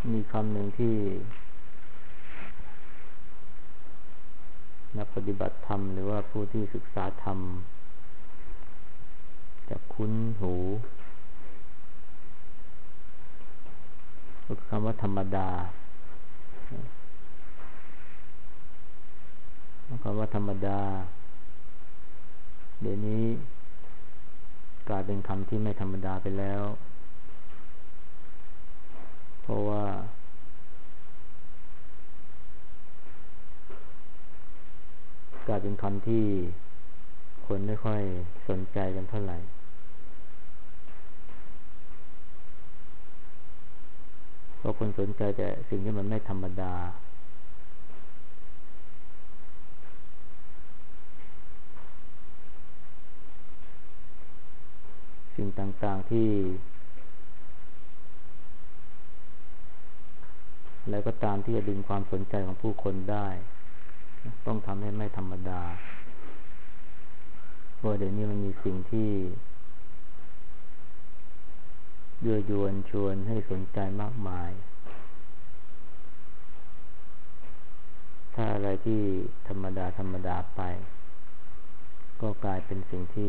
มีคำหนึ่งที่นักปฏิบัติธรรมหรือว่าผู้ที่ศึกษาธรรมจะคุ้นหูก็คือคำว่าธรรมดาคำว่าธรรมดาเดี๋ยวนี้กลายเป็นคำที่ไม่ธรรมดาไปแล้วเพราะว่ากลายเป็นคำที่คนไม่ค่อยสนใจกันเท่าไหร่เพราะคนสนใจแต่สิ่งที่มันไม่ธรรมดาสิ่งต่างๆที่แล้วก็ตามที่จะดึงความสนใจของผู้คนได้ต้องทำให้ไม่ธรรมดาเพราะเดี๋ยวนี้มันมีสิ่งที่ยั่วยวนชวนให้สนใจมากมายถ้าอะไรที่ธรรมดาไปก็กลายเป็นสิ่งที่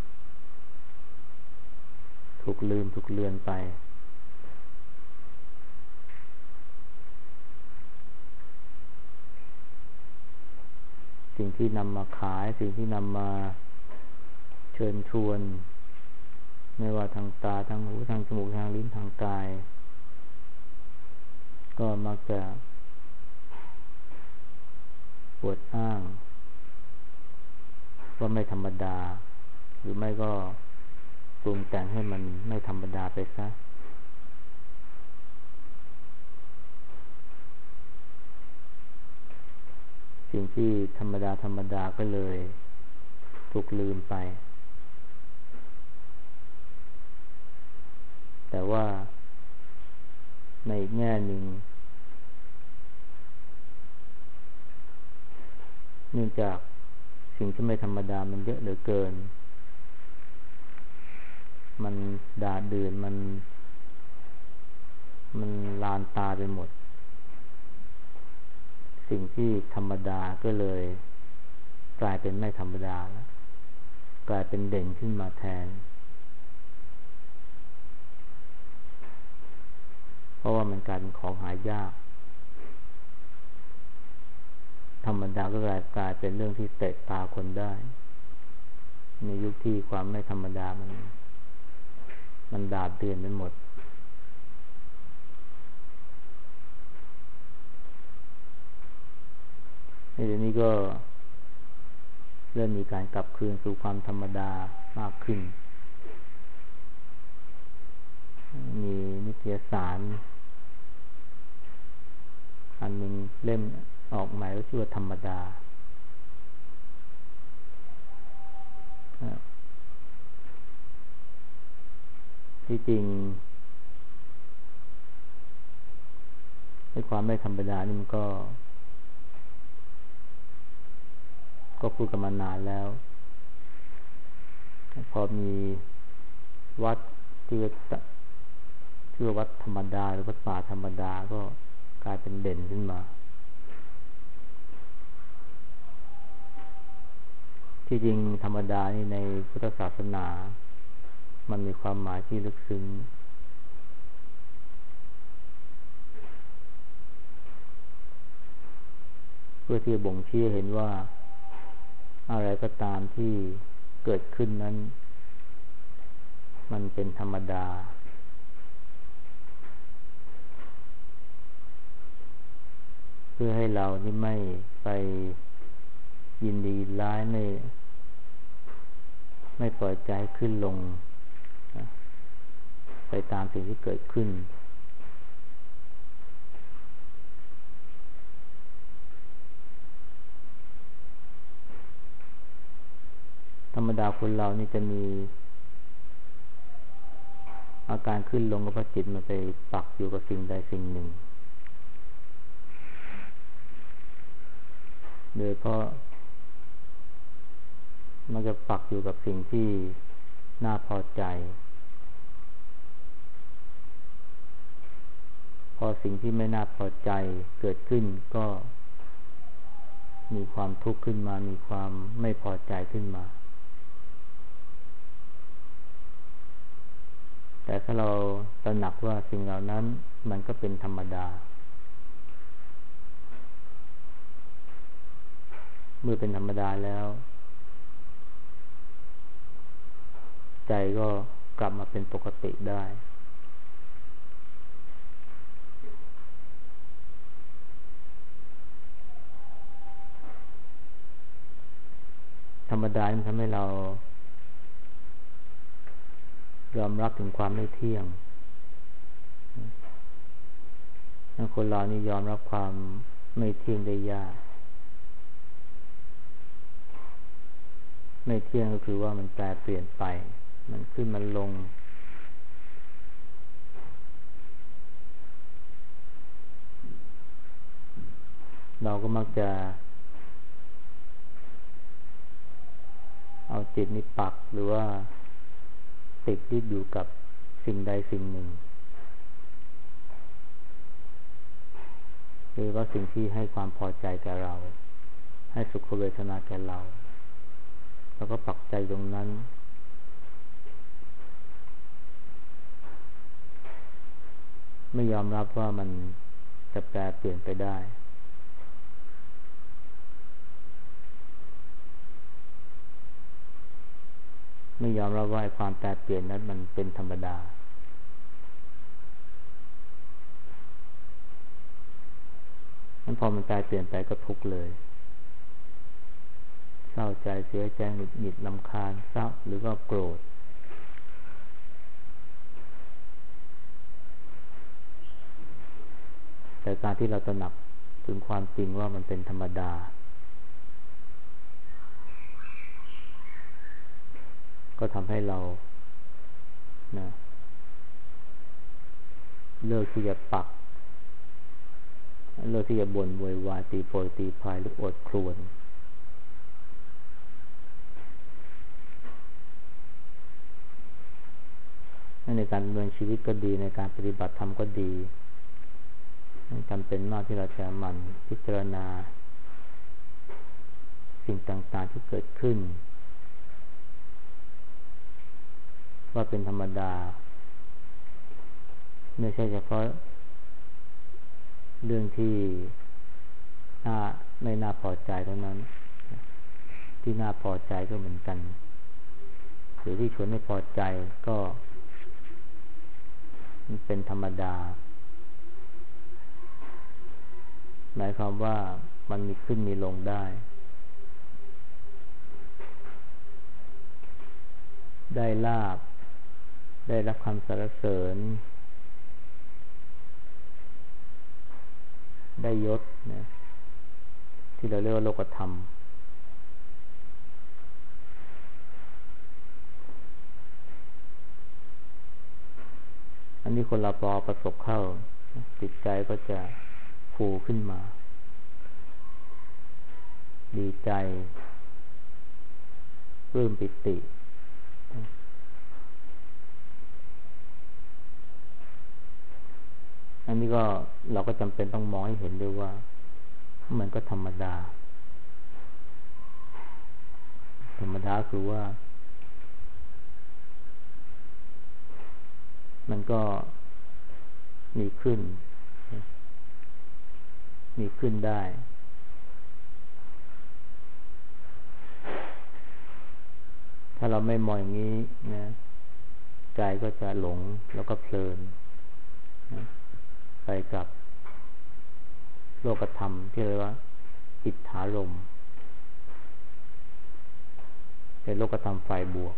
ถูกลืมถูกเลือนไปสิ่งที่นำมาขายสิ่งที่นำมาเชิญชวนไม่ว่าทางตาทางหูทางจมูกทางลิ้นทางกายก็มักจะอวดอ้างว่าไม่ธรรมดาหรือไม่ก็ปรุงแต่งให้มันไม่ธรรมดาไปซะสิ่งที่ธรรมดาก็เลยถูกลืมไปแต่ว่าในอีกแง่หนึ่งเนื่องจากสิ่งที่ไม่ธรรมดามันเยอะเหลือเกินมันดาดื่นมันลานตาไปหมดสิ่งที่ธรรมดาก็เลยกลายเป็นไม่ธรรมดาแล้วกลายเป็นเด่นขึ้นมาแทนเพราะว่ามันกลายเป็นของหายากธรรมดาก็กลายเป็นเรื่องที่เตะตาคนได้ในยุคที่ความไม่ธรรมดามันดาดเดือนไปหมดเดี๋ยวนี้ก็เริ่มมีการกลับคืนสู่ความธรรมดามากขึ้นมีนิตยสารอันหนึ่งเล่มออกใหม่ก็ชื่อว่าธรรมดาที่จริงให้ความไม่ธรรมดานี่มันก็พูดกันมานานแล้วพอมีวัดชื่อวัดธรรมดาหรือวัดป่าธรรมดาก็กลายเป็นเด่นขึ้นมาที่จริงธรรมดานี่ในพุทธศาสนามันมีความหมายที่ลึกซึ้งเพื่อที่จะบ่งชี้เห็นว่าอะไรก็ตามที่เกิดขึ้นนั้นมันเป็นธรรมดาเพื่อให้เรานี่ไม่ไปยินดีร้ายไม่ปล่อยใจขึ้นลงไปตามสิ่งที่เกิดขึ้นธรรมดาคนเรานี่จะมีอาการขึ้นลงก็เพราะจิตมันไปปักอยู่กับสิ่งใดสิ่งหนึ่งโดยเพราะมันจะปักอยู่กับสิ่งที่น่าพอใจพอสิ่งที่ไม่น่าพอใจเกิดขึ้นก็มีความทุกข์ขึ้นมามีความไม่พอใจขึ้นมาแต่ถ้าเราตระหนักว่าสิ่งเหล่านั้นมันก็เป็นธรรมดาเมื่อเป็นธรรมดาแล้วใจก็กลับมาเป็นปกติได้ธรรมดามันทำให้เรายอมรับถึงความไม่เที่ยงคนเรานี่ยอมรับความไม่เที่ยงได้ยากไม่เที่ยงก็คือว่ามันแปรเปลี่ยนไปมันขึ้นมันลงเราก็มักจะเอาจิตนี้ปักหรือว่าติดยึดอยู่กับสิ่งใดสิ่งหนึ่งหรือว่าสิ่งที่ให้ความพอใจแก่เราให้สุขเวทนาแก่เราแล้วก็ปักใจตรงนั้นไม่ยอมรับว่ามันจะแปรเปลี่ยนไปได้ไม่ยอมรับว่าความแปรเปลี่ยนนั้นมันเป็นธรรมดานั้นพอมันแปรเปลี่ยนไปก็ทุกข์เลยเศร้าใจเสียใจหงุดหงิดรำคาญเศร้าหรือก็โกรธแต่การที่เราตระหนักถึงความจริงว่ามันเป็นธรรมดาก็ทำให้เราเลิกที่จะปักเลิกที่จะบ่นโวยวายตีโพยตีพายหรืออดครวญในการดำเนินชีวิตก็ดีในการปฏิบัติธรรมก็ดีจำเป็นมากที่เราจะหมั่นพิจารณาสิ่งต่างๆที่เกิดขึ้นว่าเป็นธรรมดาไม่ใช่เฉพาะเรื่องที่ไม่น่าพอใจเท่านั้นที่น่าพอใจก็เหมือนกันหรือที่ชวนไม่พอใจก็มันเป็นธรรมดาหมายความว่ามันมีขึ้นมีลงได้ลาภได้รับคำสรรเสริญได้ยศนะที่เราเรียกว่าโลกธรรมอันนี้คนเราพอประสบเข้าจิตใจก็จะฟูขึ้นมาดีใจปลื้มปิติอันนี้ก็เราก็จำเป็นต้องมองให้เห็นด้วยว่ามันก็ธรรมดาคือว่ามันก็มีขึ้นได้ถ้าเราไม่มองอย่างนี้นะใจก็จะหลงแล้วก็เพลินนะไปกับโลกธรรมที่เรียกว่าอิทธารมณ์เป็นโลกธรรมฝ่ายบวก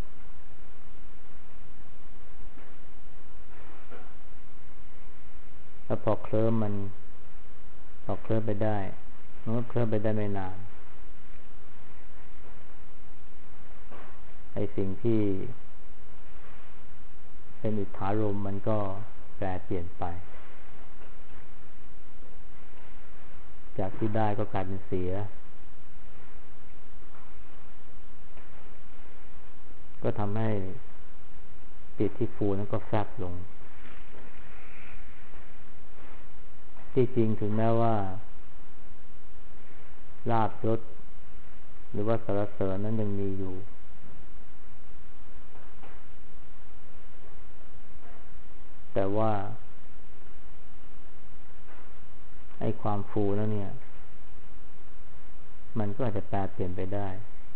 แล้วพอเคลิ้มไปได้มันก็เคลิ้มไปได้ไม่นานไอ้สิ่งที่เป็นอิทธารมณ์มันก็แปรเปลี่ยนไปจากที่ได้ก็กลายเป็นเสียก็ทำให้จิตที่ฟูนั้นก็แฟบลงที่จริงถึงแม้ว่าลาภยศหรือว่าสรรเสริญนั้นยังมีอยู่แต่ว่าไอ้ความฟูนั้นเนี่ยมันก็อาจจะแปรเปลี่ยนไปได้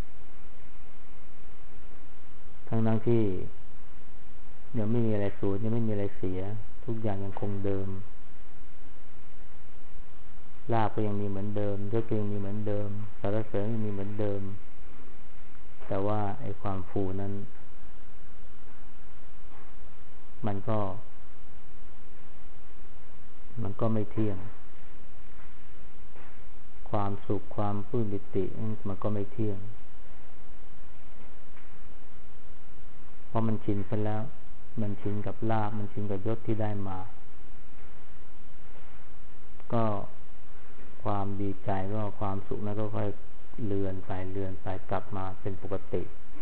ทั้งที่ยังไม่มีอะไรสูญยังไม่มีอะไรเสียทุกอย่างยังคงเดิมลาภก็ยังมีเหมือนเดิมยศก็ยังมีเหมือนเดิมสรรเสริญยังมีเหมือนเดิมแต่ว่าไอ้ความฟูนั้นมันก็ไม่เที่ยงความสุขความปลื้มปิติมันก็ไม่เที่ยงเพราะมันชินไปแล้วมันชินกับลาภมันชินกับยศที่ได้มาก็ความดีใจก็ความสุขนั้นก็ค่อยเลือนไปกลับมาเป็นปกติ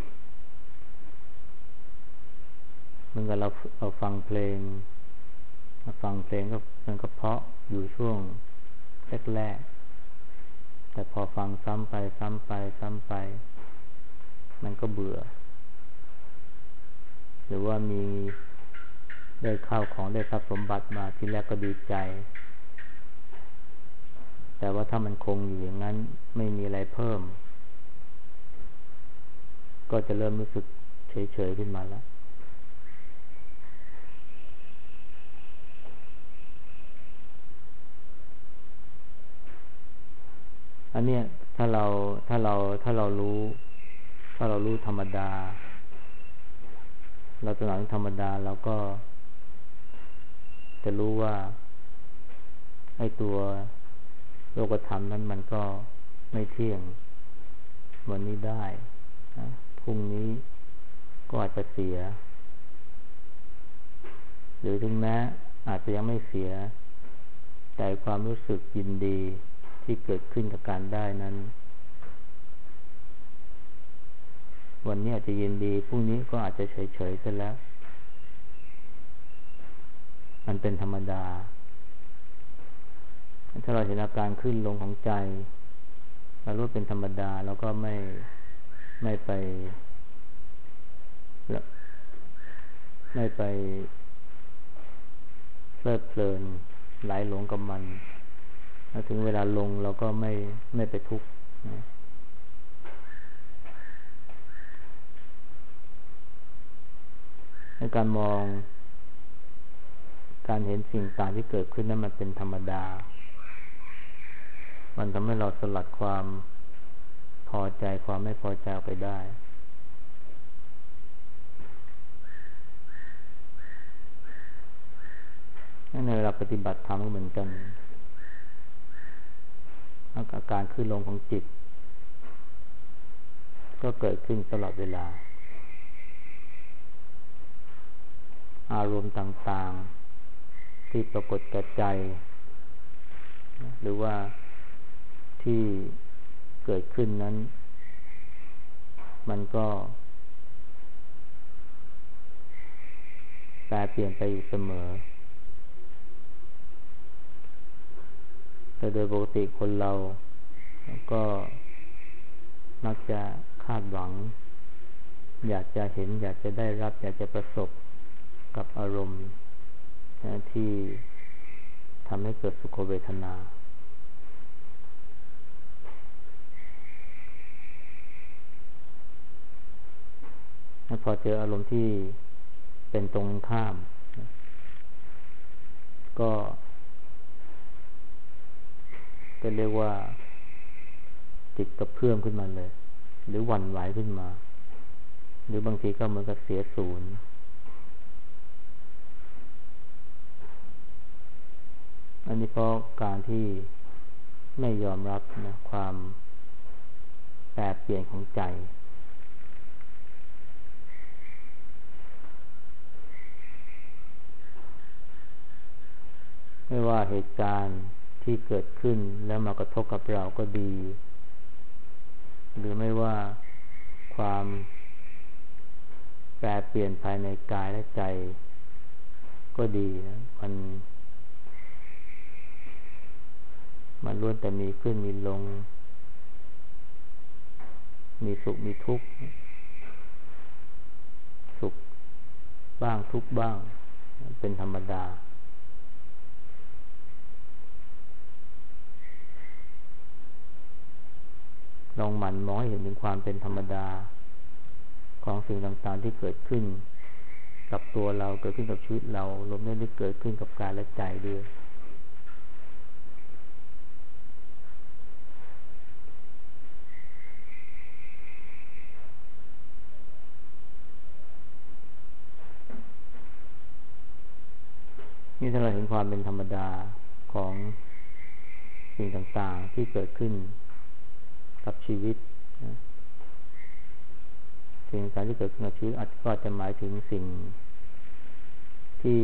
เหมือนกับเราฟังเพลงก็มันก็เพราะอยู่ช่วงแรกๆแต่พอฟังซ้ำไปมันก็เบื่อหรือว่ามีได้ข้าวของได้ทรัพย์สมบัติมาทีแรกก็ดีใจแต่ว่าถ้ามันคงอยู่อย่างนั้นไม่มีอะไรเพิ่มก็จะเริ่มรู้สึกเฉยๆขึ้นมาแล้วอันเนี้ยถ้าเรารู้ธรรมดาเราตระหนักธรรมดาเราก็จะรู้ว่าไอ้ตัวโลกธรรมนั้นมันก็ไม่เที่ยงวันนี้ได้พรุ่งนี้ก็อาจจะเสียหรือถึงแม้อาจจะยังไม่เสียแต่ความรู้สึกยินดีที่เกิดขึ้นกับการได้นั้นวันนี้อาจจะยินดีพรุ่งนี้ก็อาจจะเฉยๆซะแล้วมันเป็นธรรมดาถ้าเราเห็นอาการขึ้นลงของใจเรารู้เป็นธรรมดาเราก็ไม่ไปเพลิดเพลินไหลหลงกับมันแล้วถึงเวลาลงเราก็ไม่ไปทุกข์ในการมองการเห็นสิ่งต่างที่เกิดขึ้นนั้นมันเป็นธรรมดามันทำให้เราสลัดความพอใจความไม่พอใจออกไปได้ในเวลาปฏิบัติธรรมก็เหมือนกันอาการขึ้นลงของจิตก็เกิดขึ้นตลอดเวลาอารมณ์ต่างๆที่ปรากฏแก่ใจหรือว่าที่เกิดขึ้นนั้นมันก็แปรเปลี่ยนไปอยู่เสมอแต่โดยปกติคนเราก็มักจะคาดหวังอยากจะเห็นอยากจะได้รับอยากจะประสบกับอารมณ์ที่ทำให้เกิดสุขเวทนาพอเจออารมณ์ที่เป็นตรงข้ามก็เรียกว่าจิตกระเพื่อมขึ้นมาเลยหรือหวั่นไหวขึ้นมาหรือบางทีก็เหมือนกับเสียศูนย์อันนี้เพราะการที่ไม่ยอมรับนะความแปรเปลี่ยนของใจไม่ว่าเหตุการณ์ที่เกิดขึ้นแล้วมากระทบกับเราก็ดีหรือไม่ว่าความแปรเปลี่ยนภายในกายและใจก็ดีนะมันล้วนแต่มีขึ้นมีลงมีสุขมีทุกข์สุขบ้างทุกข์บ้างเป็นธรรมดาลองหมั่นมองให้เห็นถึงความเป็นธรรมดาของสิ่งต่างๆที่เกิดขึ้นกับตัวเราเกิดขึ้นกับชีวิตเรารวมทั้งที่เกิดขึ้นกับกายและใจด้วยนี่ถ้าเราเห็นความเป็นธรรมดาของสิ่งต่างๆที่เกิดขึ้นกับชีวิตสิ่งต่างๆที่เกิดขึ้นกับชีวิตก็จะหมายถึงสิ่งที่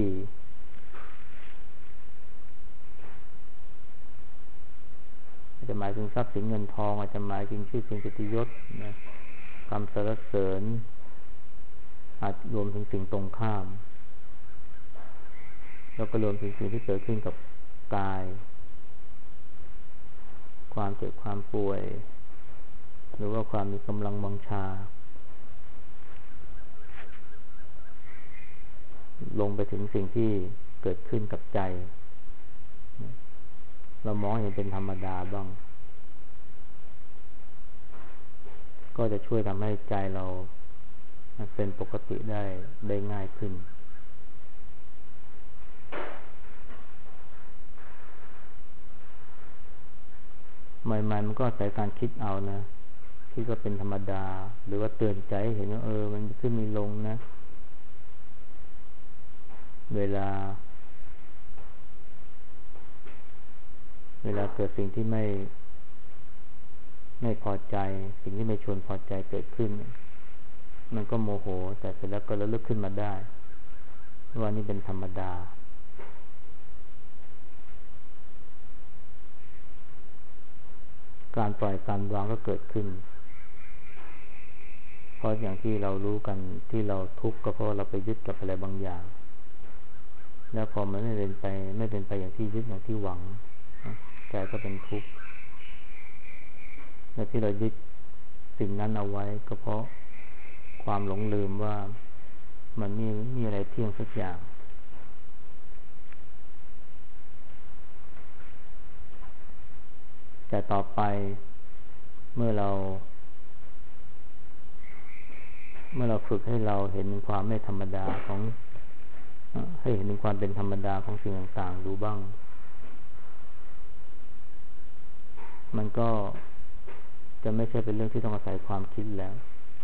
อาจจะหมายถึงทรัพย์สินเงินทองอาจจะหมายถึงชื่อเสียงเกียรติยศนะคำสรรเสริญอาจรวมถึงสิ่งตรงข้ามแล้วก็รวมถึงสิ่งที่เกิดขึ้นกับกายความเจ็บความป่วยหรือว่าความมีกำลังวังชาลงไปถึงสิ่งที่เกิดขึ้นกับใจเรามองเห็นเป็นธรรมดาบ้างก็จะช่วยทำให้ใจเราเป็นปกติได้ง่ายขึ้นใหม่ๆมันก็อาศัยการคิดเอานะที่ก็เป็นธรรมดาหรือว่าเตือนใจเห็นว่ามันขึ้นมีลงนะเวลาเกิดสิ่งที่ไม่พอใจสิ่งที่ไม่ชวนพอใจเกิดขึ้นมันก็โมโหแต่เสร็จแล้วก็ระลึกขึ้นมาได้ว่านี่เป็นธรรมดาการปล่อยการวางก็เกิดขึ้นเพราะอย่างที่เรารู้กันที่เราทุกข์ก็เพราะเราไปยึดกับอะไรบางอย่างแล้วพอมันไม่เป็นไปอย่างที่ยึดอย่างที่หวังใจก็เป็นทุกข์และที่เรายึดสิ่งนั้นเอาไว้ก็เพราะความหลงลืมว่ามันมีอะไรเที่ยงสักอย่างแต่ต่อไปเมื่อเราฝึกให้เราเห็นความไม่ธรรมดาให้เห็นถึงความเป็นธรรมดาของสิ่งต่างๆดูบ้างมันก็จะไม่ใช่เป็นเรื่องที่ต้องอาศัยความคิดแล้ว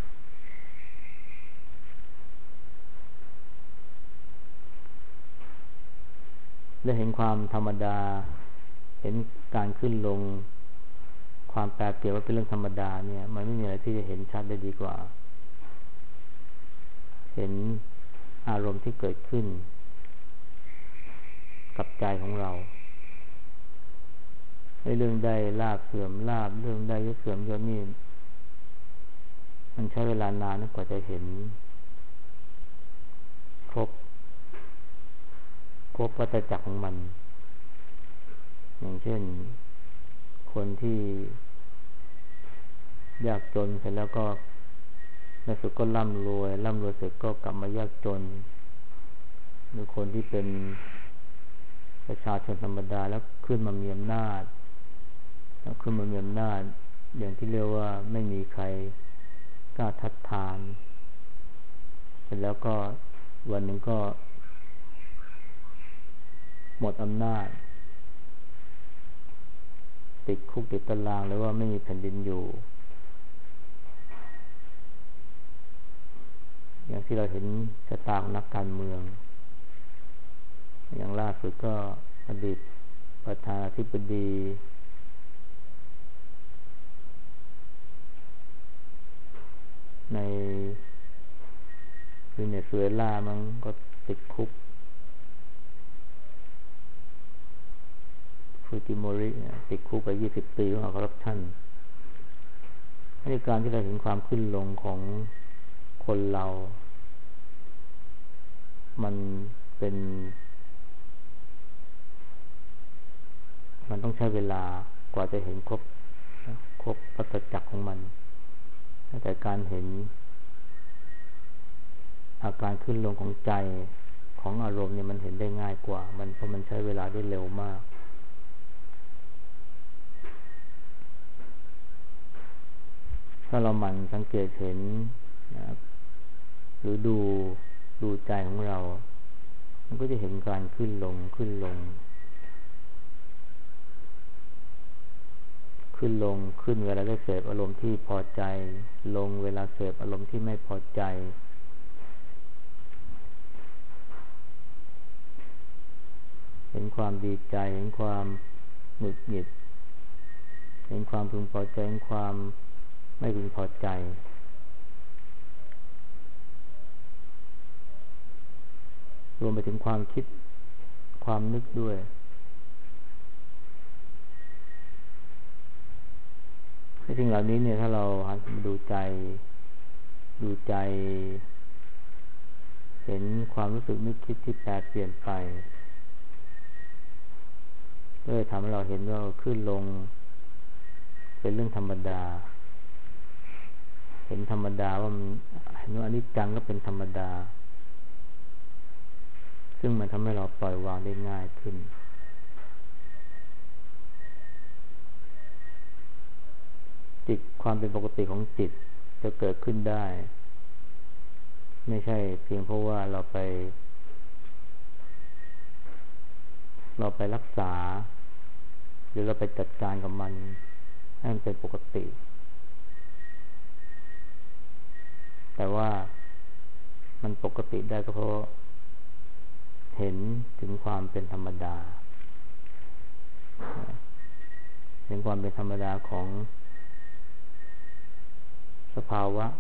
ได้เห็นความธรรมดาเห็นการขึ้นลงความแปรเปลี่ยนว่าเป็นเรื่องธรรมดาเนี่ยมันไม่มีอะไรที่จะเห็นชัดได้ดีกว่าเห็นอารมณ์ที่เกิดขึ้นกับใจของเราเรื่องได้ลาภเสื่อมลาภเรื่องได้ยศเสื่อมยศนี่มันใช้เวลานานกว่าจะเห็นครบวัฏจักรของมันอย่างเช่นคนที่ยากจนเสร็จแล้วก็ในสุดก็ร่ำรวยเสร็จก็กลับมายากจนหรือคนที่เป็นประชาชนธรรมดาแล้วขึ้นมามีอำนาจอย่างที่เรียกว่าไม่มีใครกล้าทัดทานเสร็จแล้วก็วันหนึ่งก็หมดอำนาจติดคุกติดตารางหรือว่าไม่มีแผ่นดินอยู่อย่างที่เราเห็นชะตาของนักการเมืองอย่างล่าสุดก็อดีตประธานาธิบดีในเวเนซุเอลามันก็ติดคุกฟูจิโมริติดคุกไป20 ปีเพราะคอร์รัปชันในการที่เราเห็นความขึ้นลงของคนเรามันต้องใช้เวลากว่าจะเห็นครบวัฏจักรของมันแต่การเห็นอาการขึ้นลงของใจของอารมณ์เนี่ยมันเห็นได้ง่ายกว่าเพราะมันใช้เวลาได้เร็วมากถ้าเราหมั่นสังเกตเห็นนะครับหรือดูใจของเรามันก็จะเห็นการขึ้นลงขึ้นเวลาได้เสพอารมณ์ที่พอใจลงเวลาเสพอารมณ์ที่ไม่พอใจเห็นความดีใจเห็นความหงุดหงิดเห็นความพึงพอใจเห็นความไม่พึงพอใจรวมไปถึงความคิดความนึกด้วยสิ่งเหล่านี้เนี่ยถ้าเราดูใจเห็นความรู้สึกนึกคิดที่แปรเปลี่ยนไปก็เลยทำให้เราเห็นว่าขึ้นลงเป็นเรื่องธรรมดาเห็นธรรมดาว่ามันเห็นว่าอนิจจังก็เป็นธรรมดาซึ่งมันทำให้เราปล่อยวางได้ง่ายขึ้นจิตความเป็นปกติของจิตจะเกิดขึ้นได้ไม่ใช่เพียงเพราะว่าเราไปรักษาหรือเราไปจัดการกับมันให้มันเป็นปกติแต่ว่ามันปกติได้ก็เพราะเห็นถึงความเป็นธรรมดาเห็นความเป็นธรรมดาของสภาวะ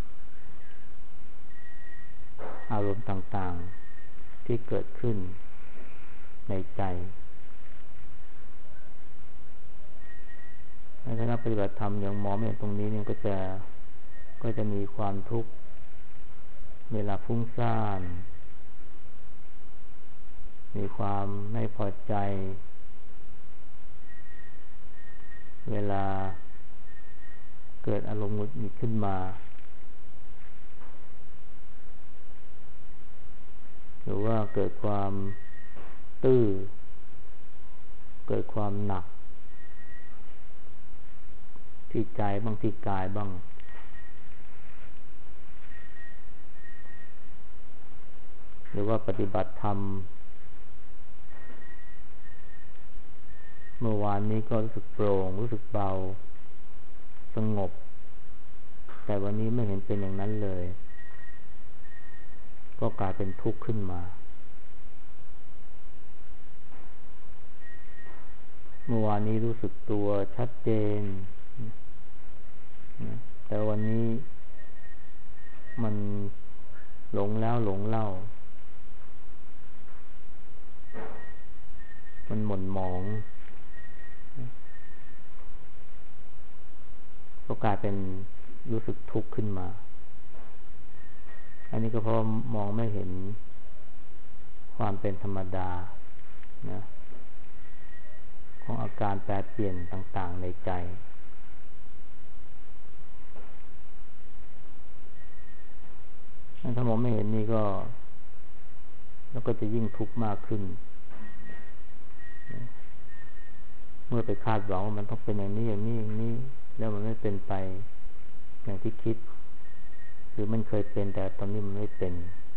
อารมณ์ต่างๆที่เกิดขึ้นในใจในขณะปฏิบัติธรรมอย่างมองไม่เห็นตรงนี้เนี่ยก็จะมีความทุกข์เวลาฟุ้งซ่านมีความไม่พอใจเวลาเกิดอารมณ์หงุดหงิดขึ้นมาหรือว่าเกิดความตื้อเกิดความหนักที่ใจบ้างที่กายบ้างหรือว่าปฏิบัติธรรมเมื่อวานนี้ก็รู้สึกโปร่งรู้สึกเบาสงบแต่วันนี้ไม่เห็นเป็นอย่างนั้นเลยก็กลายเป็นทุกข์ขึ้นมาเมื่อวานนี้รู้สึกตัวชัดเจนแต่วันนี้มันหลงแล้วหลงเล่ามันหม่นหมองก็กลายเป็นรู้สึกทุกข์ขึ้นมาอันนี้ก็เพราะมองไม่เห็นความเป็นธรรมดานะของอาการแปรเปลี่ยนต่างๆในใจถ้ามองไม่เห็นนี่แล้วก็จะยิ่งทุกข์มากขึ้นเมื่อไปคาดหวังว่ามันต้องเป็นอย่างนี้อย่างนี้อย่างนี้แล้วมันไม่เป็นไปอย่างที่คิดหรือมันเคยเป็นแต่ตอนนี้มันไม่เป็น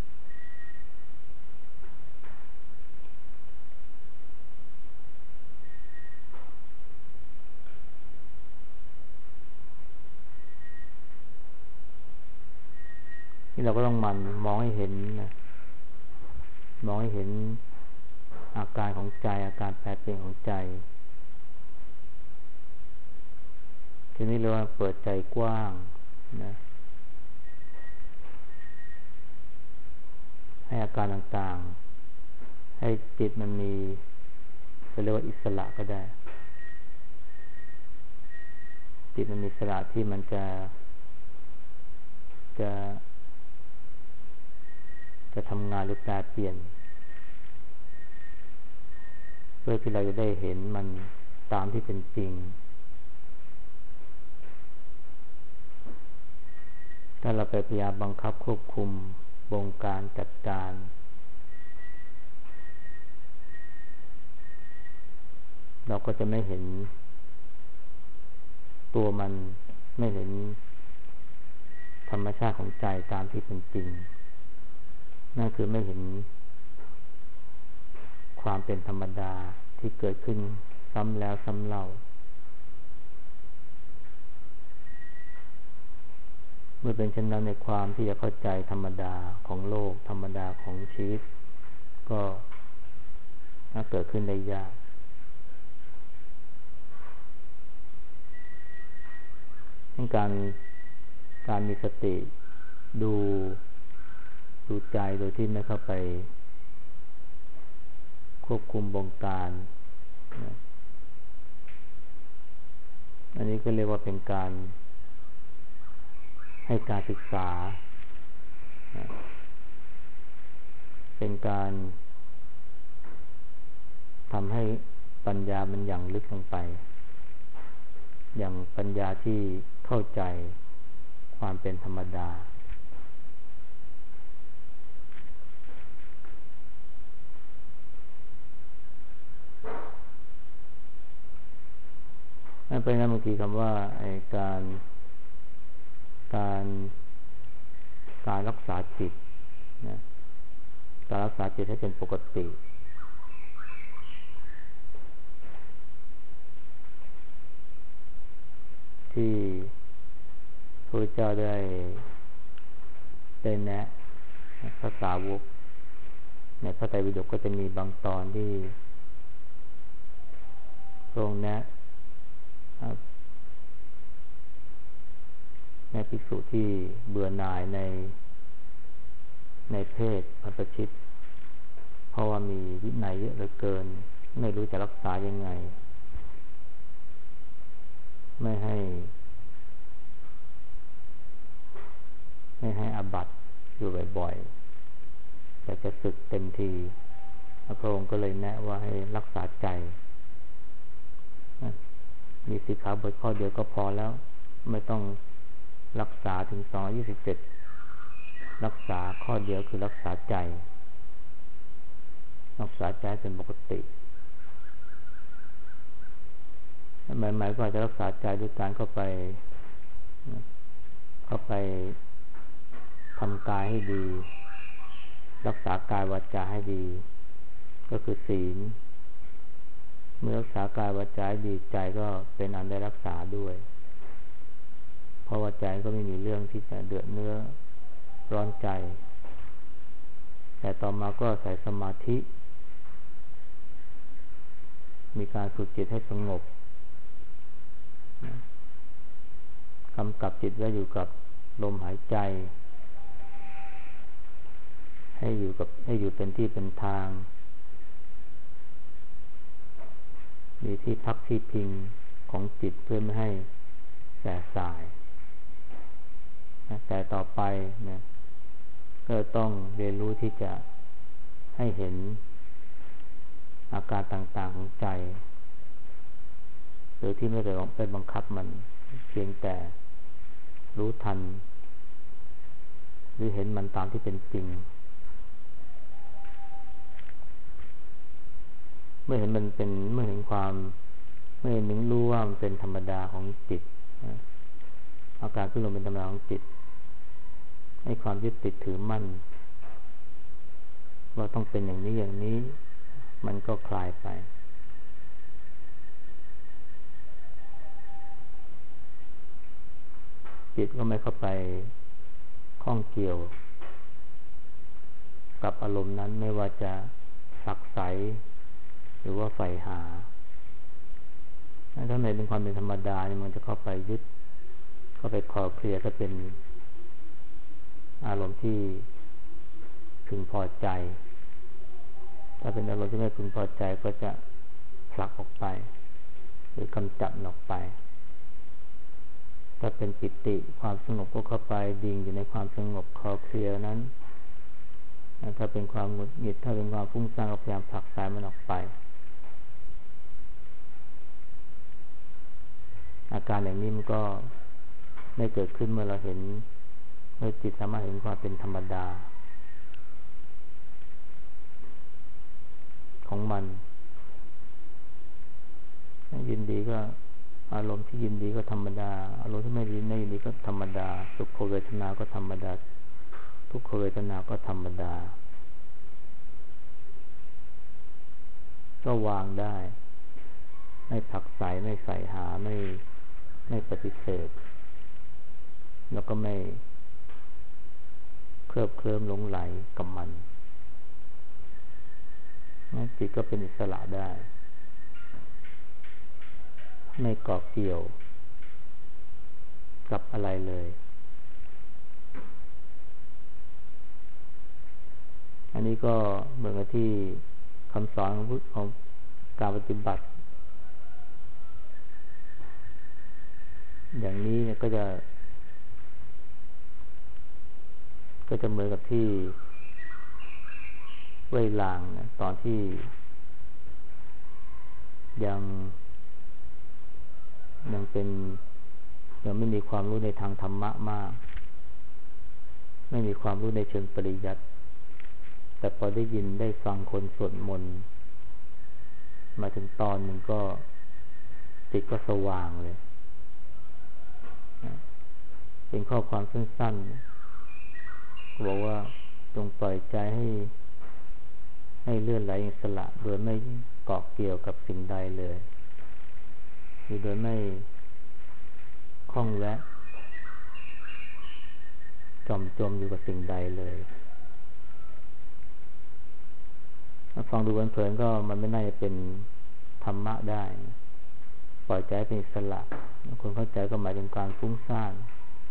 นี่เราก็ต้องมันมองให้เห็นนะมองให้เห็นอาการของใจอาการแปรเปลี่ยนของใจทีนี้เรียกว่าเปิดใจกว้างนะให้อาการต่างๆให้จิตมันมีจะเรียกว่าอิสระก็ได้จิตมันมีอิสระที่มันจะทำงานหรือแปรเปลี่ยนเพื่อที่เราจะได้เห็นมันตามที่เป็นจริงถ้าเราไปพยายามบังคับควบคุมบงการจัดการเราก็จะไม่เห็นตัวมันไม่เห็นธรรมชาติของใจตามที่เป็นจริงนั่นคือไม่เห็นความเป็นธรรมดาที่เกิดขึ้นซ้ำแล้วซ้ำเล่าเมื่อเป็นเช่นนั้นในความที่จะเข้าใจธรรมดาของโลกธรรมดาของชีวิตก็เกิดขึ้นได้ยากการมีสติดูใจโดยที่ไม่เข้าไปควบคุมบงการนะอันนี้ก็เรียกว่าเป็นการให้การศึกษานะเป็นการทำให้ปัญญามันอย่างลึกลงไปอย่างปัญญาที่เข้าใจความเป็นธรรมดาเพราะฉะนั้นบางทีคำว่าการรักษาจิตนะการรักษาจิตให้เป็นปกติที่พระเจ้าได้แนะพระสาวกในพระไตรปิฎกก็จะมีบางตอนที่ทรงแนะภิกษุที่เบื่อหน่ายในเพศอัปชิตเพราะว่ามีวินัยเยอะเหลือเกินไม่รู้จะรักษายังไงไม่ให้อาบัติอยู่บ่อยๆแต่จะสึกเต็มทีพระองค์ก็เลยแนะว่าให้รักษาใจมีสิกขาบทข้อเดียวก็พอแล้วไม่ต้องรักษาถึง227รักษาข้อเดียวคือรักษาใจเป็นปกติหมายก็จะรักษาใจด้วยการเข้าไปทำกายให้ดีรักษากายวาจาให้ดีก็คือศีลเมื่อรักษากายวาจาให้ดีใจก็เป็นอันได้รักษาด้วยเพราะว่าใจก็ไม่มีเรื่องที่จะเดือดเนื้อร้อนใจแต่ต่อมาก็ใส่สมาธิมีการฝึกจิตให้สงบกำกับจิตไว้อยู่กับลมหายใจให้อยู่เป็นที่เป็นทางมีที่พักที่พิงของจิตเพื่อไม่ให้แสสายแต่ต่อไปนะก็ต้องเรียนรู้ที่จะให้เห็นอาการต่างๆของใจโดยที่ไม่ได้ไปบังคับมันเพียงแต่รู้ทันหรือเห็นมันตามที่เป็นจริงเมื่อเห็นรู้ว่ามันเป็นธรรมดาของจิตอาการขึ้นลงเป็นธรรมดาของจิตให้ความยึดติดถือมั่นว่าต้องเป็นอย่างนี้มันก็คลายไปจิตก็ไม่เข้าไปข้องเกี่ยวกับอารมณ์นั้นไม่ว่าจะสักใสหรือว่าใฝ่หาถ้าในเป็นความเป็นธรรมดาเนี่ยมันจะเข้าไปยึดเข้าไปคลอเคลียร์ก็เป็นอารมณ์ที่พึงพอใจถ้าเป็นอารมณ์ที่ไม่พึงพอใจก็จะผลักออกไปหรือกำจัดออกไปถ้าเป็นปิติความสงบก็เข้าไปดิ่งอยู่ในความสงบคลอเคลียร์นั้นถ้าเป็นความหงุดหงิดถ้าเป็นความฟุ้งซ่านก็พยายามผลักสายมันออกไปการอย่างนี้มันก็ไม่เกิดขึ้นเมื่อเราเห็นเมื่อจิตสามารถเห็นความเป็นธรรมดาของมันยินดีก็อารมณ์ที่ยินดีก็ธรรมดาอารมณ์ที่ไม่ยินดีก็ธรรมดาสุขเวทนาก็ธรรมดาทุกขเวทนาก็ธรรมดาก็วางได้ไม่ผลักไสไม่ใส่หาไม่ปฏิเสธแล้วก็ไม่เคลิบเคลิ้มหลงไหลกับมันจิตก็เป็นอิสระได้ไม่เกาะเกี่ยวกับอะไรเลยอันนี้ก็เหมือนกับที่คำสอนของการปฏิบัติอย่างนี้เนี่ยก็จะเหมือนกับที่เว่ยหลางนะตอนที่ยังไม่มีความรู้ในทางธรรมะมากไม่มีความรู้ในเชิงปริยัติแต่พอได้ยินได้ฟังคนสวดมนต์มาถึงตอนหนึ่งก็จิตก็สว่างเลยเป็นข้อความสั้นๆบอกว่าจงปล่อยใจให้เลื่อนไหลอิสระโดยไม่เกาะเกี่ยวกับสิ่งใดเลยหรือโดยไม่ข้องแวะจมอยู่กับสิ่งใดเลยฟังดูเพลินๆก็มันไม่น่าจะเป็นธรรมะได้ปล่อยใจเป็นอิสระคนเข้าใจก็หมายถึงการฟุ้งซ่าน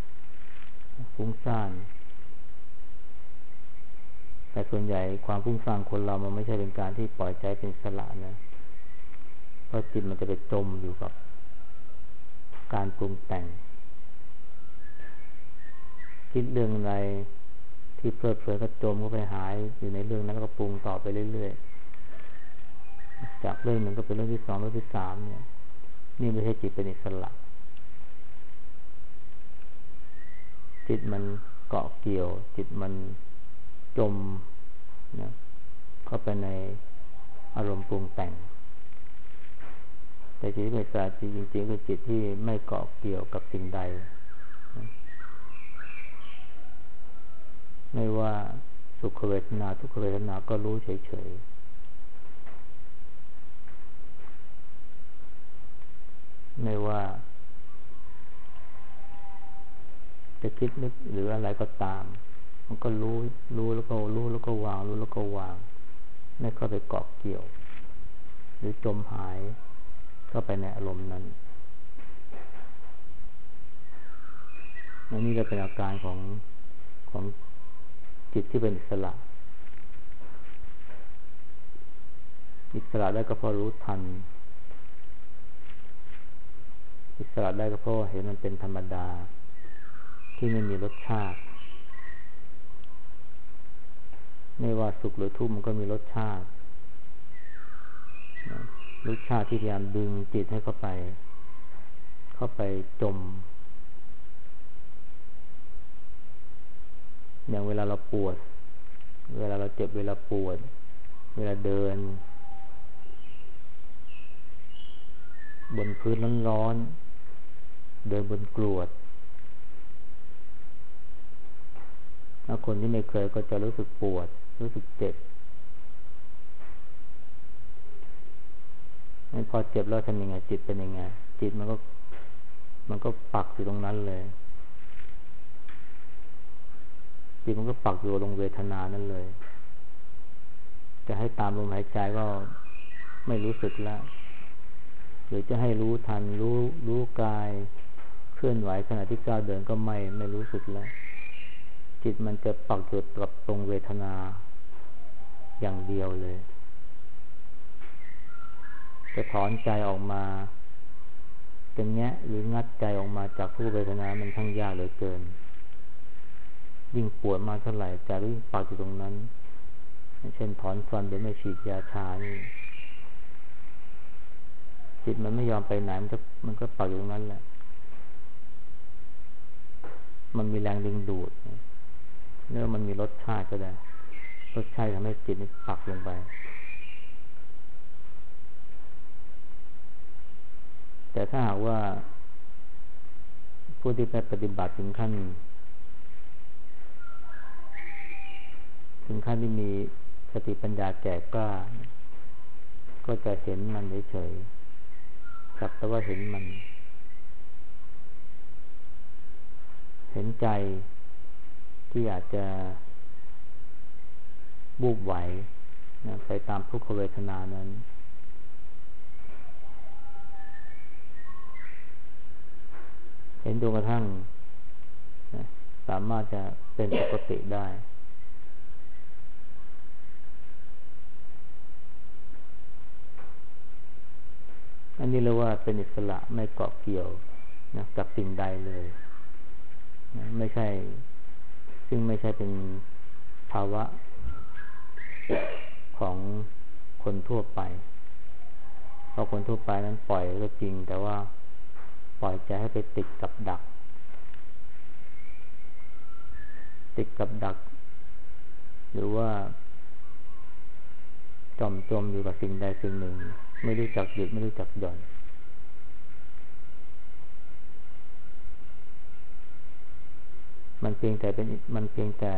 แต่ส่วนใหญ่ความฟุ้งซ่านคนเรามันไม่ใช่เป็นการที่ปล่อยใจเป็นอิสระนะเพราะจิตมันจะไปจมอยู่กับการปรุงแต่งคิดเรื่องอะไรที่เพลิดเพลินก็จมเข้าไปหายอยู่ในเรื่องนั้นแล้วก็ปรุงต่อไปเรื่อยๆจากเรื่องหนึ่งก็เป็นเรื่องที่สองเรื่องที่สามเนี่ยนี่ไม่ใช่จิตเป็นอิสระจิตมันเกาะเกี่ยวจิตมันจมนะเข้าไปในอารมณ์ปรุงแต่งแต่จิตที่เป็นอิสระจริงๆคือจิตที่ไม่เกาะเกี่ยวกับสิ่งใดไม่ว่าสุขเวทนาทุกขเวทนาก็รู้เฉยๆไม่ว่าจะคิดนึกหรืออะไรก็ตามมันก็รู้แล้วก็วางรู้แล้วก็วางไม่เข้าไปเกาะเกี่ยวหรือจมหายเข้าไปในอารมณ์นั้นนี่ก็เป็นอาการของจิตที่เป็นอิสระได้ก็เพราะรู้ทันอิสระได้ก็เพราะเห็นมันเป็นธรรมดาที่ไม่มีรสชาติไม่ว่าสุขหรือทุกข์มันก็มีรสชาติที่พยายามดึงจิตให้เข้าไปจมอย่างเวลาเราปวดเวลาเราเจ็บเวลาปวดเวลาเดินบนพื้นร้อนๆเดินบนกรวดถ้าคนที่ไม่เคยก็จะรู้สึกปวดรู้สึกเจ็บพอเจ็บแล้วทำยังไงจิตเป็นยังไงจิตมันก็ปักอยู่ตรงนั้นเลยจิตมันก็ปักอยู่ตรงเวทนานั่นเลยจะให้ตามลมหายใจก็ไม่รู้สึกแล้วหรือจะให้รู้ทันรู้กายเคลื่อนไหวขณะที่ก้าวเดินก็ไม่รู้สึกแล้วจิตมันจะปักอยู่กับตรงเวทนาอย่างเดียวเลยจะถอนใจออกมาจะแงะหรืองัดใจออกมาจากทุกเวทนามันทั้งยากเหลือเกินยิ่งปวดมาเท่าไหร่ใจยิ่งปักอยู่ตรงนั้นเช่นถอนฟันโดยไม่ฉีดยาชานี่จิตมันไม่ยอมไปไหนมันก็ปักอยู่ตรงนั้นแหละมันมีแรงดึงดูดเนื้อมันมีรสชาติก็ได้รสชาติทำให้จิตนี่ปักลงไปแต่ถ้าหากว่าผู้ที่ไปปฏิบัติถึงขั้นที่มีสติปัญญาแก่กล้าก็จะเห็นมันเฉยๆสักแต่ว่าเห็นมันเห็นใจที่อาจจะบูบไหวนะไปตามทุกขเวทนานั้นเห็นจนกระทั่งนะสามารถจะเป็นปกติได้อันนี้เรียกว่าเป็นอิสระไม่เกาะเกี่ยวนะกับสิ่งใดเลยนะไม่ใช่ซึ่งไม่ใช่เป็นภาวะของคนทั่วไปเพราะคนทั่วไปนั้นปล่อยก็จริงแต่ว่าปล่อยใจให้ไปติดกับดักหรือว่าจมอยู่กับสิ่งใดสิ่งหนึ่งไม่รู้จักหยุดไม่รู้จักหย่อนมันเพียงแต่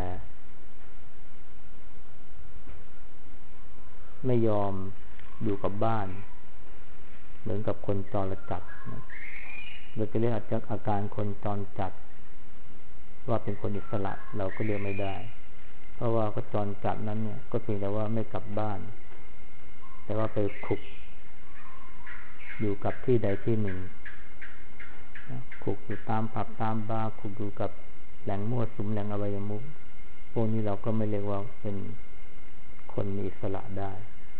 ไม่ยอมอยู่กับบ้านเหมือนกับคนจรจัดเราจะเรียกอาการคนจรจัดว่าเป็นคนอิสระเราก็เรียกไม่ได้เพราะว่าก็จรจัดนั้นเนี่ยก็เพียงแต่ว่าไม่กลับบ้านแต่ว่าไปขุกอยู่กับที่ใดที่หนึ่งขุกอยู่ตามผับตามบาร์ขุกอยู่กับแหล่งมั่วสุมแหล่งอบายมุขพวกนี้เราก็ไม่เรียกว่าเป็นคนมีอิสระได้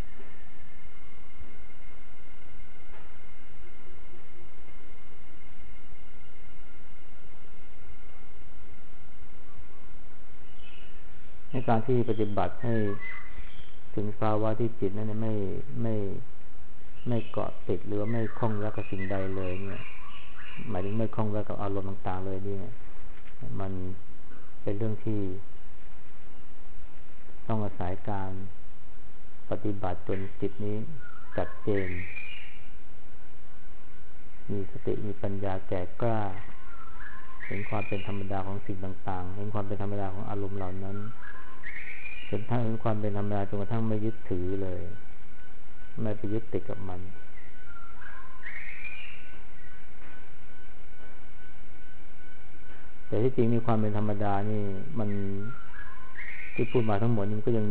ในการที่ปฏิบัติให้ถึงภาวะที่จิตนั้นไม่เกาะติดหรือไม่คล้องแวะกับสิ่งใดเลยเนี่ยหมายถึงไม่คล้องแวะกับอารมณ์ต่างๆเลยเนี่ยมันเป็นเรื่องที่ต้องอาศัยการปฏิบัติจนจิตนี้จัดเจนมีสติมีปัญญาแก่กล้าเห็นความเป็นธรรมดาของสิ่งต่างๆเห็นความเป็นธรรมดาของอารมณ์เหล่านั้นจนทั้งเห็นความเป็นธรรมดาจนกระทั่งไม่ยึดถือเลยไม่ไปยึดติดกับมันแต่ที่จริงมีความเป็นธรรมดานี่มันที่พูดมาทั้งหมดนี้ก็ยัง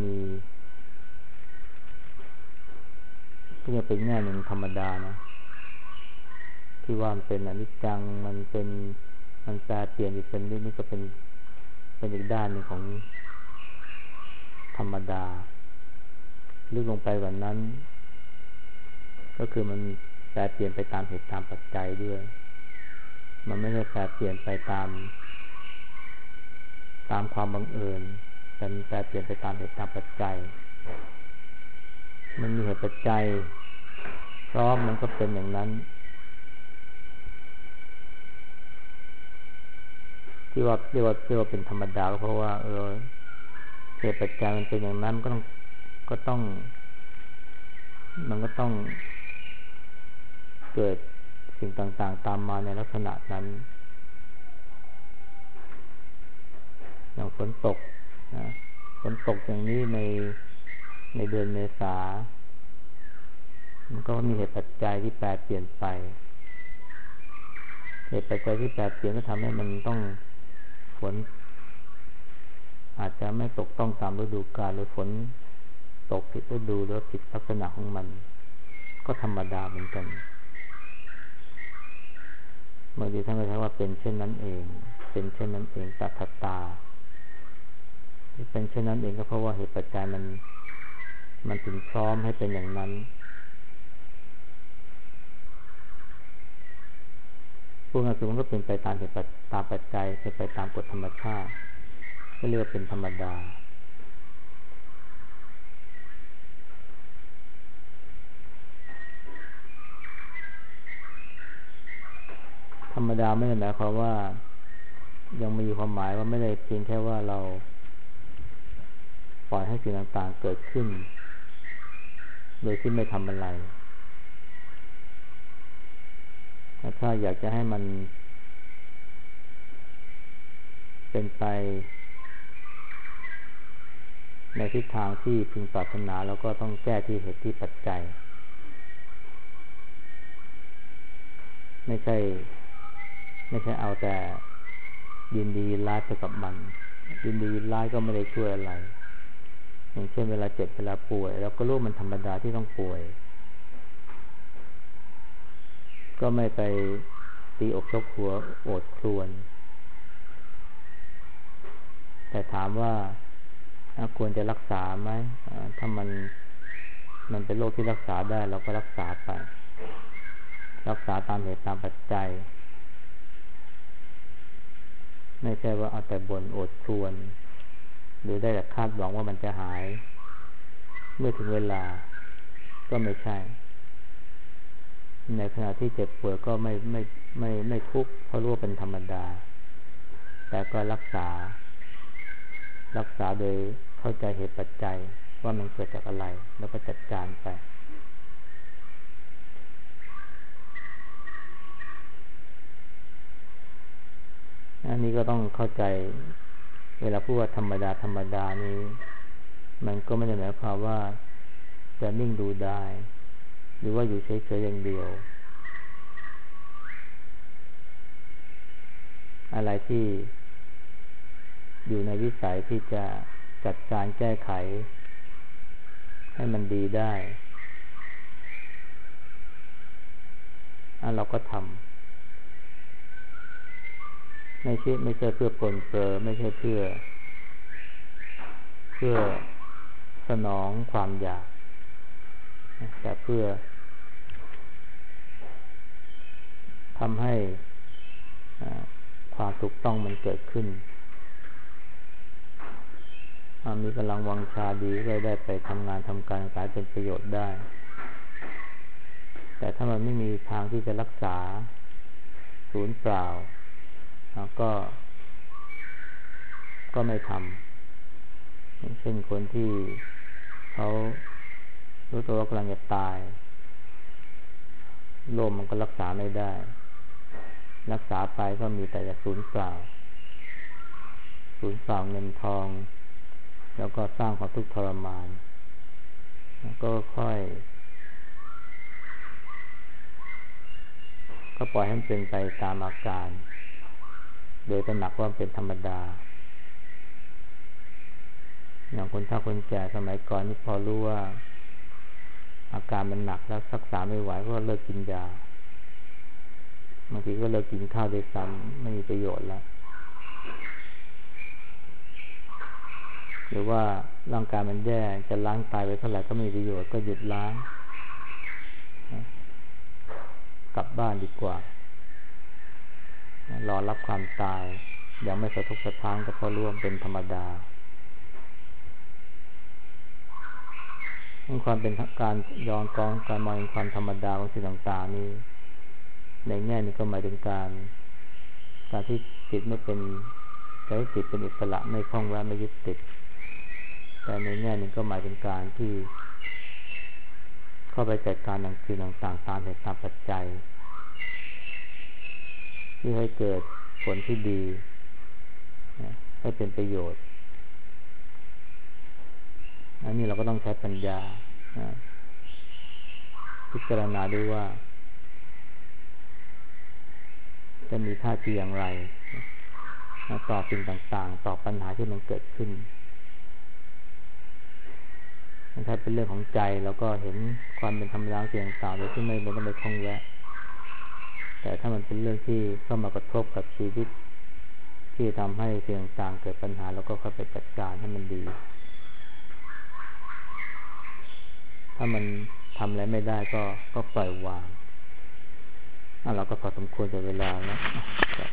เป็นแง่หนึ่งธรรมดานะที่ว่ามันเป็นอนิจจังมันแปรเปลี่ยนอีกเป็นนี่ก็เป็นอีกด้านหนึ่งของธรรมดาลึกลงไปกว่านั้นก็คือมันแปรเปลี่ยนไปตามเหตุตามปัจจัยด้วยมันไม่ใช่แปรเปลี่ยนไปตามความบังเอิญแต่มันแปรเปลี่ยนไปตามเหตุตามปัจจัยมันมีเหตุปัจจัยพร้อมมันก็เป็นอย่างนั้นที่ว่าเรียกว่าเป็นธรรมดาก็เพราะว่าเหตุปัจจัยมันเป็นอย่างนั้นมันก็ต้องเกิดสิ่งต่างๆตามมาในลักษณะนั้นอย่างฝนตกนะฝนตกอย่างนี้ในเดือนเมษามันก็มีเหตุปัจจัยที่แปรเปลี่ยนไปเหตุปัจจัยที่แปรเปลี่ยนก็ทำให้มันต้องฝนอาจจะไม่ตกต้องตามฤดูกาลหรือฝนตกผิดฤดูหรือผิดลักษณะของมันก็ธรรมดาเหมือนกันบางทีท่านก็ใช้ว่าเป็นเช่นนั้นเองตัทตาที่เป็นเช่นนั้นเองก็เพราะว่าเหตุปัจจัยมันถึงพร้อมให้เป็นอย่างนั้นพวกนั้นคือมันก็เป็นไปตามเหตุตามปัจจัยเป็นไปตามกฎธรรมชาติก็เรียกว่าเป็นธรรมดาธรรมดาไม่ได้หมายความว่ายังมีความหมายว่าไม่ได้เพียงแค่ว่าเราปล่อยให้สิ่งต่างๆเกิดขึ้นโดยที่ไม่ทำอะไรถ้าอยากจะให้มันเป็นไปในทิศทางที่พึงปรารถนาเราก็ต้องแก้ที่เหตุที่ปัจจัยไม่ใช่เอาแต่ยินดียินร้ายไปกับมันยินดียินร้ายก็ไม่ได้ช่วยอะไรอย่างเช่นเวลาเจ็บเวลาป่วยเราก็รู้มันธรรมดาที่ต้องป่วยก็ไม่ไปตีอกชกหัวโอดครวญแต่ถามว่าควรจะรักษาไหมถ้ามันเป็นโรคที่รักษาได้เราก็รักษาไปรักษาตามเหตุตามปัจจัยไม่ใช่ว่าเอาแต่บ่นโอดครวญหรือได้แต่คาดหวังว่ามันจะหายเมื่อถึงเวลาก็ไม่ใช่ในขณะที่เจ็บป่วยก็ไม่ทุกข์เพราะรู้ว่าเป็นธรรมดาแต่ก็รักษาโดยเข้าใจเหตุปัจจัยว่ามันเกิดจากอะไรแล้วก็จัดการไปอันนี้ก็ต้องเข้าใจเวลาพูดว่าธรรมดานี้มันก็ไม่ได้หมายความว่าจะนิ่งดูได้หรือว่าอยู่เฉยๆอย่างเดียวอะไรที่อยู่ในวิสัยที่จะจัดการแก้ไขให้มันดีได้เราก็ทำไม่ใช่เพื่อปลนเปลือไม่ใช่เพื่อสนองความอยากแต่เพื่อทำให้ความถูกต้องมันเกิดขึ้นมีกำลังวังชาดีก็ได้ไปทำงานทำการขายเป็นประโยชน์ได้แต่ถ้ามันไม่มีทางที่จะรักษาศูนย์เปล่าก็ไม่ทำอย่างเช่นคนที่เขารู้ตัวว่ากำลังจะตายโรคมันก็รักษาไม่ได้รักษาไปก็มีแต่จะศูนย์เปล่าเงินทองแล้วก็สร้างความทุกข์ทรมานก็ปล่อยให้มันเป็นไปตามอาการโดยตระหนักว่าเป็นธรรมดาอย่างคนเฒ่าคนแก่สมัยก่อนนี่พอรู้ว่าอาการมันหนักแล้วรักษาไม่ไหวก็เลิกกินยาบางทีก็เลิกกินข้าวด้วยซ้ำไม่มีประโยชน์แล้วหรือว่าร่างกายมันแย่จะล้างตายไปเท่าไหร่ก็ไม่มีประโยชน์ก็หยุดล้างกลับบ้านดีกว่ารอรับความตายยังไม่สะทกสะท้านก็เพราะร่วมเป็นธรรมดาความเป็นการยอมกองการมองความธรรมดาของสิ่งต่างๆนี้ในแง่นี้ก็หมายถึงการที่จิตไม่เป็นใจจิตเป็นอิสระไม่คล้องแวะไม่ยึดติดแต่ในแง่นี้ก็หมายถึงการที่เข้าไปจัดการสิ่งต่างๆตามเหตุตามปัจจัยที่ให้เกิดผลที่ดีให้เป็นประโยชน์อันนี้เราก็ต้องใช้ปัญญาพิจารณาด้วยว่าจะมีท่าทีอย่างไรต่อสิ่งต่างๆต่อปัญหาที่มันเกิดขึ้นถ้าเป็นเรื่องของใจเราก็เห็นความเป็นธรรมดาเสียงต่างโดยที่ไม่ต้องไปคล้องแวะแต่ถ้ามันเป็นเรื่องที่เข้ามากระทบกับชีวิตที่ทำให้เสียงต่างเกิดปัญหาเราก็เข้าไปจัดการให้มันดีถ้ามันทำอะไรไม่ได้ก็ปล่อยวางเราก็พอสมควรกับเวลาแล้ว